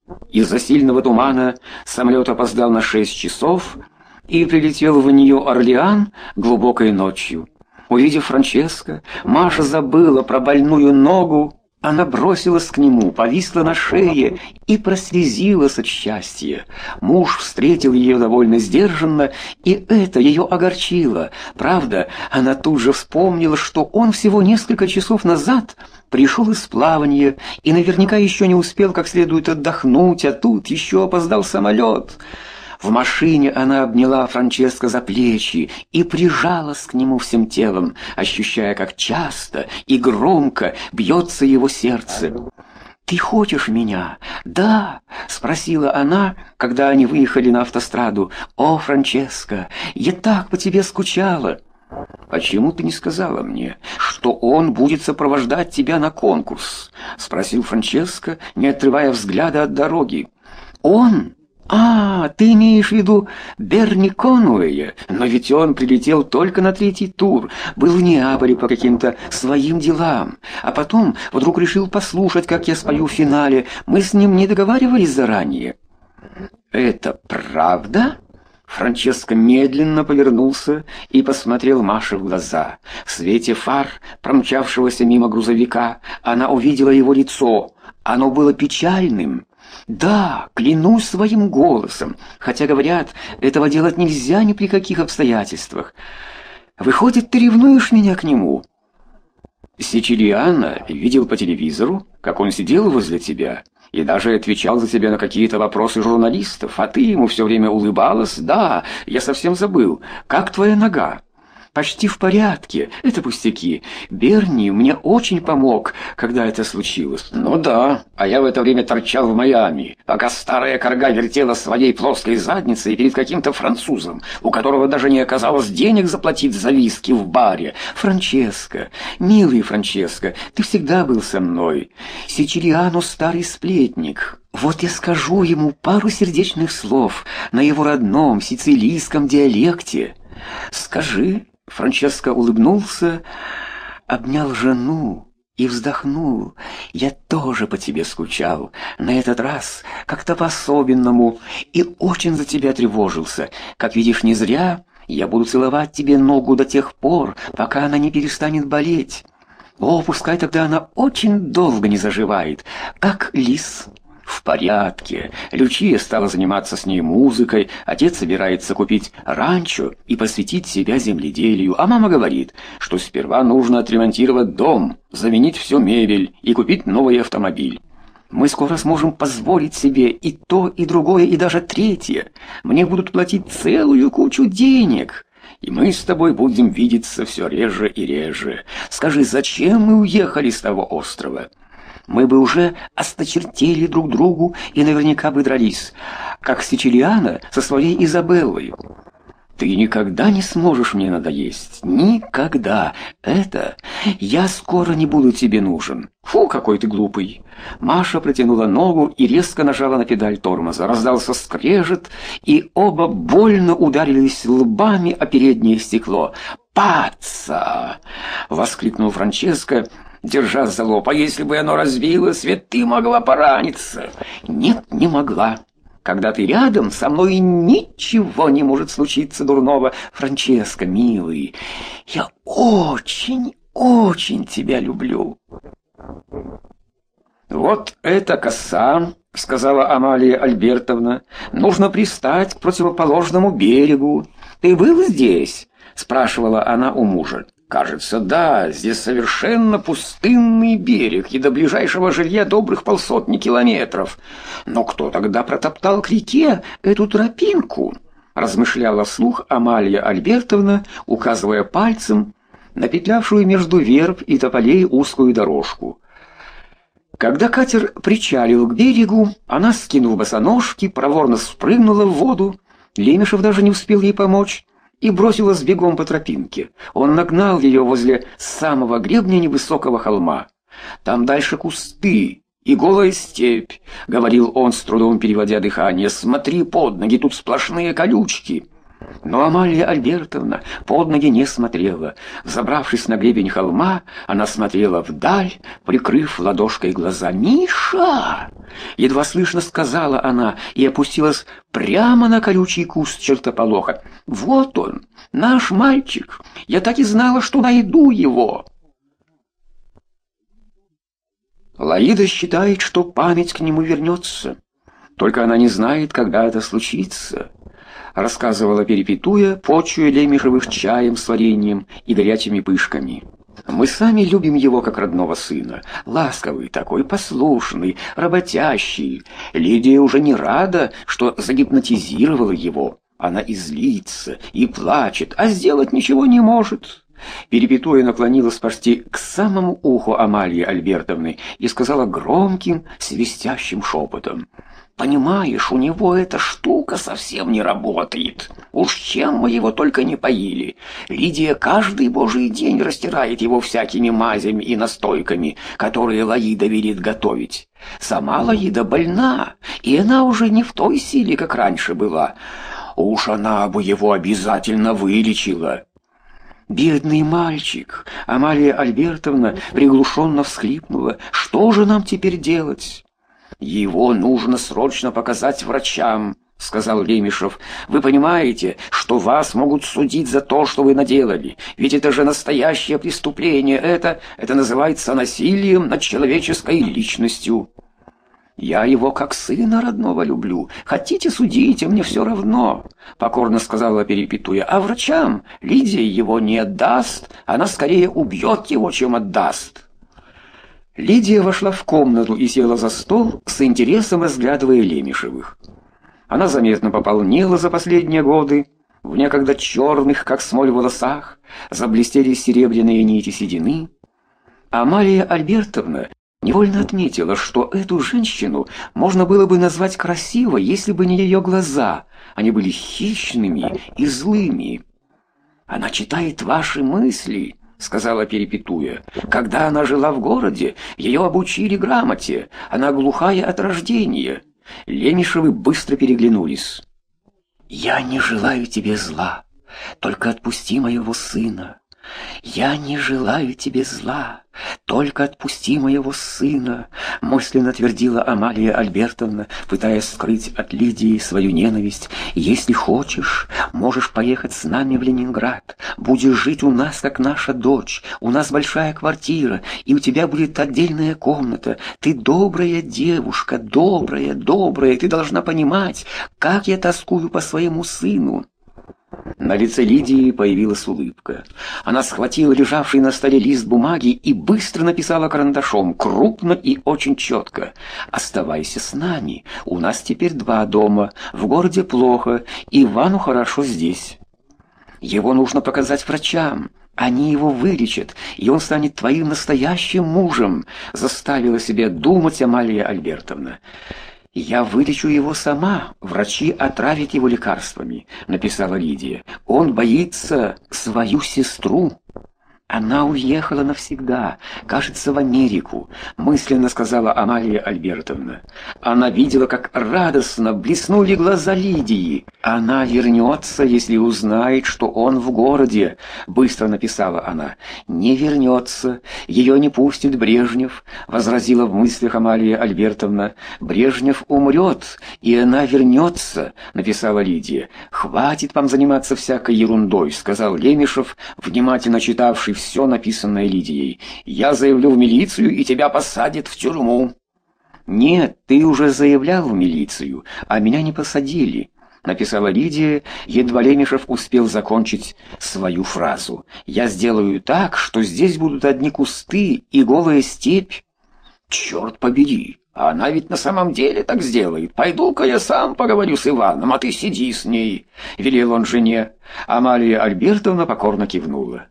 Из-за сильного тумана самолет опоздал на 6 часов и прилетел в Нью-Орлеан глубокой ночью. Увидев Франческо, Маша забыла про больную ногу. Она бросилась к нему, повисла на шее и прослезилась от счастья. Муж встретил ее довольно сдержанно, и это ее огорчило. Правда, она тут же вспомнила, что он всего несколько часов назад пришел из плавания и наверняка еще не успел как следует отдохнуть, а тут еще опоздал самолет. В машине она обняла Франческо за плечи и прижалась к нему всем телом, ощущая, как часто и громко бьется его сердце. «Ты хочешь меня?» «Да», — спросила она, когда они выехали на автостраду. «О, Франческо, я так по тебе скучала». «Почему ты не сказала мне, что он будет сопровождать тебя на конкурс?» — спросил Франческо, не отрывая взгляда от дороги. «Он? А, ты имеешь в виду Берни Конуэя? Но ведь он прилетел только на 3-й тур, был в Неаполе по каким-то своим делам, а потом вдруг решил послушать, как я спою в финале. Мы с ним не договаривались заранее». «Это правда?» Франческо медленно повернулся и посмотрел Маше в глаза. В свете фар, промчавшегося мимо грузовика, она увидела его лицо. Оно было печальным. «Да, клянусь своим голосом, хотя, говорят, этого делать нельзя ни при каких обстоятельствах. Выходит, ты ревнуешь меня к нему?» «Сичилиано видел по телевизору, как он сидел возле тебя и даже отвечал за тебя на какие-то вопросы журналистов, а ты ему все время улыбалась. Да, я совсем забыл. Как твоя нога?» «Почти в порядке. Это пустяки. Берни мне очень помог, когда это случилось». «Ну да, а я в это время торчал в Майами, пока старая корга вертела своей плоской задницей перед каким-то французом, у которого даже не оказалось денег заплатить за виски в баре». «Франческо, милый Франческо, ты всегда был со мной. Сичилиано старый сплетник. Вот я скажу ему пару сердечных слов на его родном сицилийском диалекте». «Скажи». Франческо улыбнулся, обнял жену и вздохнул. «Я тоже по тебе скучал, на этот раз как-то по-особенному, и очень за тебя тревожился. Как видишь, не зря. Я буду целовать тебе ногу до тех пор, пока она не перестанет болеть. О, пускай тогда она очень долго не заживает, как лис». «В порядке. Лючия стала заниматься с ней музыкой, отец собирается купить ранчо и посвятить себя земледелию, а мама говорит, что сперва нужно отремонтировать дом, заменить всю мебель и купить новый автомобиль. Мы скоро сможем позволить себе и то, и другое, и даже третье. Мне будут платить целую кучу денег, и мы с тобой будем видеться все реже и реже. Скажи, зачем мы уехали с того острова? Мы бы уже осточертели друг другу и наверняка бы дрались, как Сичилиано со своей Изабеллой. Ты никогда не сможешь мне надоесть. Никогда. Это я скоро не буду тебе нужен. Фу, какой ты глупый». Маша протянула ногу и резко нажала на педаль тормоза. Раздался скрежет, и оба больно ударились лбами о переднее стекло. «Паца!» — воскликнул Франческо, держа за лоб. «А если бы оно разбилось, ведь ты могла пораниться». «Нет, не могла. Когда ты рядом, со мной ничего не может случиться дурного. Франческо, милый, я очень, очень тебя люблю». «Вот эта коса», — сказала Амалия Альбертовна, — «нужно пристать к противоположному берегу». «Ты был здесь?» — спрашивала она у мужа. «Кажется, да, здесь совершенно пустынный берег, и до ближайшего жилья добрых 150 километров. Но кто тогда протоптал к реке эту тропинку?» — размышляла вслух Амалия Альбертовна, указывая пальцем на петлявшую между верб и тополей узкую дорожку. Когда катер причалил к берегу, она, скинув босоножки, проворно спрыгнула в воду. Лемешев даже не успел ей помочь и бросилась бегом по тропинке. Он нагнал ее возле самого гребня невысокого холма. «Там дальше кусты и голая степь», — говорил он, с трудом переводя дыхание. «Смотри под ноги, тут сплошные колючки». Но Амалия Альбертовна под ноги не смотрела. Забравшись на гребень холма, она смотрела вдаль, прикрыв ладошкой глаза. «Миша!» — едва слышно сказала она и опустилась прямо на колючий куст чертополоха. «Вот он, наш мальчик! Я так и знала, что найду его!» Лаида считает, что память к нему вернется. Только она не знает, когда это случится, рассказывала Перепетуя, почуя Лемешевых чаем с вареньем и горячими пышками. Мы сами любим его как родного сына. Ласковый такой, послушный, работящий. Лидия уже не рада, что загипнотизировала его. Она и злится, и плачет, а сделать ничего не может. Перепетуя наклонилась почти к самому уху Амалии Альбертовны и сказала громким, свистящим шепотом: «Понимаешь, у него эта штука совсем не работает. Уж чем мы его только не поили. Лидия каждый божий день растирает его всякими мазями и настойками, которые Лаида велит готовить. Сама Лаида больна, и она уже не в той силе, как раньше была. Уж она бы его обязательно вылечила». «Бедный мальчик!» — Амалия Альбертовна приглушенно всхлипнула. «Что же нам теперь делать?» «Его нужно срочно показать врачам», — сказал Лемешев. «Вы понимаете, что вас могут судить за то, что вы наделали? Ведь это же настоящее преступление. Это называется насилием над человеческой личностью». «Я его как сына родного люблю. Хотите, судите, мне все равно», — покорно сказала Перепетуя. «А врачам Лидия его не отдаст. Она скорее убьет его, чем отдаст». Лидия вошла в комнату и села за стол, с интересом разглядывая Лемешевых. Она заметно пополнела за последние годы. В некогда черных, как смоль, волосах заблестели серебряные нити седины. Амалия Альбертовна невольно отметила, что эту женщину можно было бы назвать красивой, если бы не ее глаза. Они были хищными и злыми. «Она читает ваши мысли», — сказала Перепетуя. «Когда она жила в городе, ее обучили грамоте. Она глухая от рождения». Лемешевы быстро переглянулись. «Я не желаю тебе зла, только отпусти моего сына. «Я не желаю тебе зла, только отпусти моего сына», — мысленно твердила Амалия Альбертовна, пытаясь скрыть от Лидии свою ненависть. «Если хочешь, можешь поехать с нами в Ленинград. Будешь жить у нас, как наша дочь. У нас большая квартира, и у тебя будет отдельная комната. Ты добрая девушка, добрая, добрая. Ты должна понимать, как я тоскую по своему сыну». На лице Лидии появилась улыбка. Она схватила лежавший на столе лист бумаги и быстро написала карандашом, крупно и очень четко: «Оставайся с нами. У нас теперь 2 дома. В городе плохо. Ивану хорошо здесь. Его нужно показать врачам. Они его вылечат, и он станет твоим настоящим мужем», — заставила себя думать Амалия Альбертовна. «Я вылечу его сама, врачи отравят его лекарствами», — написала Лидия. «Он боится свою сестру». «Она уехала навсегда, кажется, в Америку», — мысленно сказала Амалия Альбертовна. Она видела, как радостно блеснули глаза Лидии. «Она вернется, если узнает, что он в городе», — быстро написала она. «Не вернется, ее не пустит Брежнев», — возразила в мыслях Амалия Альбертовна. «Брежнев умрет, и она вернется», — написала Лидия. «Хватит вам заниматься всякой ерундой», — сказал Лемешев, внимательно читавший все написанное Лидией. «Я заявлю в милицию, и тебя посадят в тюрьму». «Нет, ты уже заявлял в милицию, а меня не посадили», — написала Лидия, едва Лемешев успел закончить свою фразу. «Я сделаю так, что здесь будут одни кусты и голая степь». «Черт побери, а она ведь на самом деле так сделает. Пойду-ка я сам поговорю с Иваном, а ты сиди с ней», — велел он жене. Амалия Альбертовна покорно кивнула.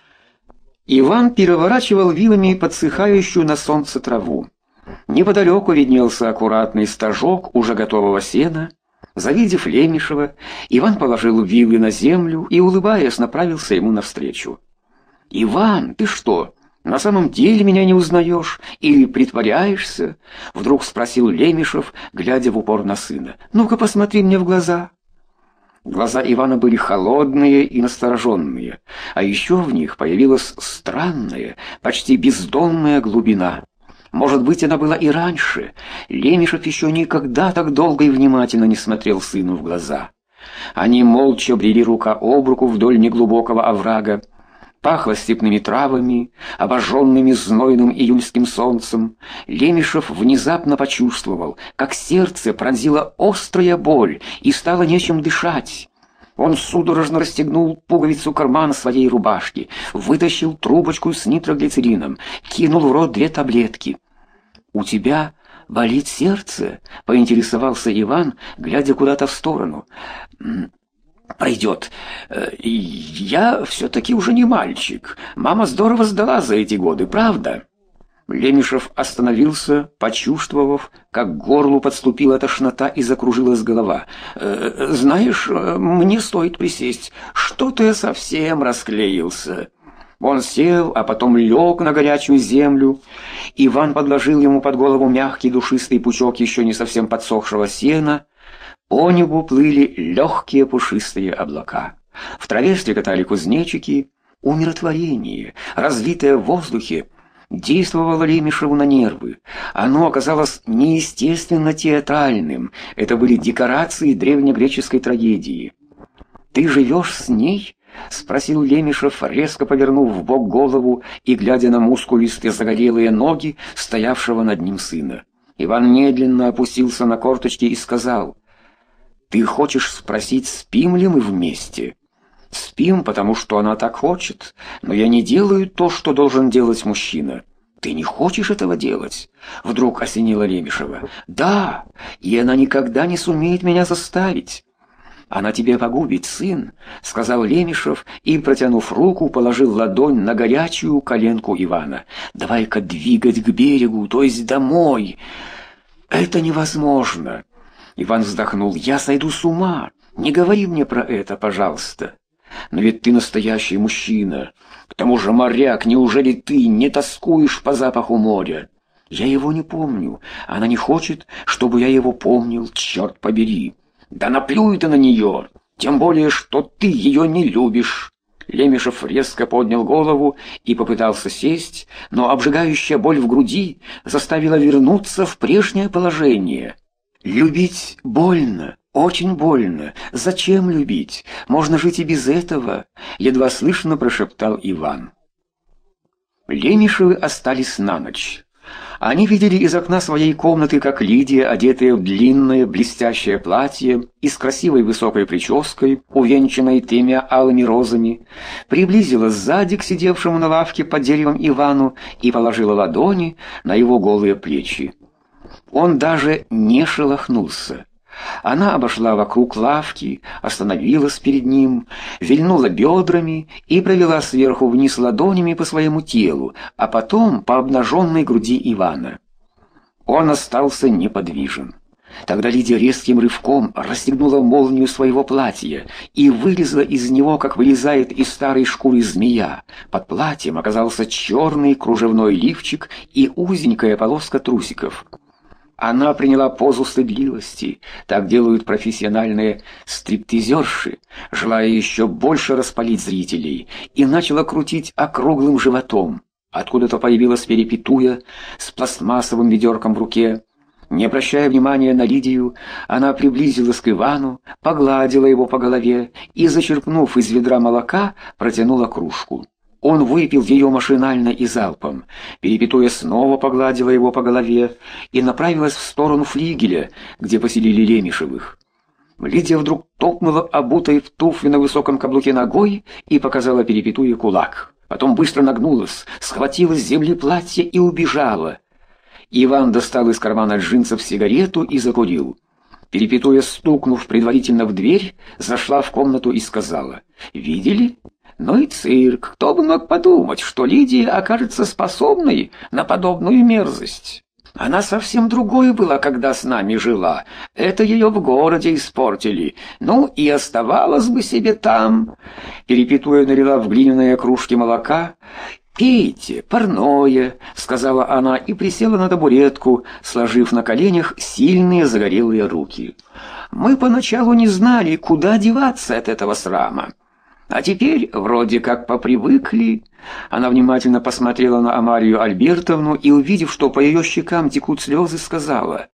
Иван переворачивал вилами подсыхающую на солнце траву. Неподалеку виднелся аккуратный стажок уже готового сена. Завидев Лемешева, Иван положил вилы на землю и, улыбаясь, направился ему навстречу. «Иван, ты что, на самом деле меня не узнаешь или притворяешься?» — вдруг спросил Лемешев, глядя в упор на сына. «Ну-ка, посмотри мне в глаза». Глаза Ивана были холодные и настороженные, а еще в них появилась странная, почти бездонная глубина. Может быть, она была и раньше. Лемешев еще никогда так долго и внимательно не смотрел сыну в глаза. Они молча брели рука об руку вдоль неглубокого оврага. Пахло степными травами, обожженными знойным июльским солнцем. Лемешев внезапно почувствовал, как сердце пронзила острая боль и стало нечем дышать. Он судорожно расстегнул пуговицу кармана своей рубашки, вытащил трубочку с нитроглицерином, кинул в рот 2 таблетки. «У тебя болит сердце?» — поинтересовался Иван, глядя куда-то в сторону. «Пройдет. Я все-таки уже не мальчик. Мама здорово сдала за эти годы, правда?» Лемешев остановился, почувствовав, как к горлу подступила тошнота и закружилась голова. «Знаешь, мне стоит присесть. Что-то я совсем расклеился». Он сел, а потом лег на горячую землю. Иван подложил ему под голову мягкий душистый пучок еще не совсем подсохшего сена. По небу плыли легкие пушистые облака. В траве стрекотали кузнечики. Умиротворение, развитое в воздухе, действовало Лемешеву на нервы. Оно оказалось неестественно театральным. Это были декорации древнегреческой трагедии. «Ты живешь с ней?» — спросил Лемешев, резко повернув вбок голову и глядя на мускулистые загорелые ноги стоявшего над ним сына. Иван медленно опустился на корточки и сказал: «Ты хочешь спросить, спим ли мы вместе?» «Спим, потому что она так хочет, но я не делаю то, что должен делать мужчина». «Ты не хочешь этого делать?» — вдруг осенило Лемешева. «Да, и она никогда не сумеет меня заставить». «Она тебя погубит, сын», — сказал Лемешев и, протянув руку, положил ладонь на горячую коленку Ивана. «Давай-ка двигать к берегу, то есть домой». «Это невозможно». Иван вздохнул. «Я сойду с ума. Не говори мне про это, пожалуйста». «Но ведь ты настоящий мужчина. К тому же моряк, неужели ты не тоскуешь по запаху моря?» «Я его не помню. Она не хочет, чтобы я его помнил, черт побери». «Да наплюй ты на нее, тем более, что ты ее не любишь». Лемешев резко поднял голову и попытался сесть, но обжигающая боль в груди заставила вернуться в прежнее положение. «Любить больно, очень больно. Зачем любить? Можно жить и без этого», — едва слышно прошептал Иван. Лемешевы остались на ночь. Они видели из окна своей комнаты, как Лидия, одетая в длинное блестящее платье и с красивой высокой прической, увенчанной 3 алыми розами, приблизилась сзади к сидевшему на лавке под деревом Ивану и положила ладони на его голые плечи. Он даже не шелохнулся. Она обошла вокруг лавки, остановилась перед ним, вильнула бедрами и провела сверху вниз ладонями по своему телу, а потом по обнаженной груди Ивана. Он остался неподвижен. Тогда Лидия резким рывком расстегнула молнию своего платья и вылезла из него, как вылезает из старой шкуры змея. Под платьем оказался черный кружевной лифчик и узенькая полоска трусиков. Она приняла позу стыдливости, так делают профессиональные стриптизерши, желая еще больше распалить зрителей, и начала крутить округлым животом. Откуда-то появилась Перепетуя с пластмассовым ведерком в руке. Не обращая внимания на Лидию, она приблизилась к Ивану, погладила его по голове и, зачерпнув из ведра молока, протянула кружку. Он выпил ее машинально и залпом. Перепетуя снова погладила его по голове и направилась в сторону флигеля, где поселили Лемешевых. Лидия вдруг топнула обутой в туфли на высоком каблуке ногой и показала Перепетуе кулак. Потом быстро нагнулась, схватила с земли платье и убежала. Иван достал из кармана джинсов сигарету и закурил. Перепетуя, стукнув предварительно в дверь, зашла в комнату и сказала: «Видели? Ну и цирк. Кто бы мог подумать, что Лидия окажется способной на подобную мерзость? Она совсем другой была, когда с нами жила. Это ее в городе испортили. Ну и оставалась бы себе там». Перепетуя налила в глиняные кружки молока. «Пейте, парное», — сказала она и присела на табуретку, сложив на коленях сильные загорелые руки. Мы поначалу не знали, куда деваться от этого срама. А теперь вроде как попривыкли». Она внимательно посмотрела на Амарию Альбертовну и, увидев, что по ее щекам текут слезы, сказала: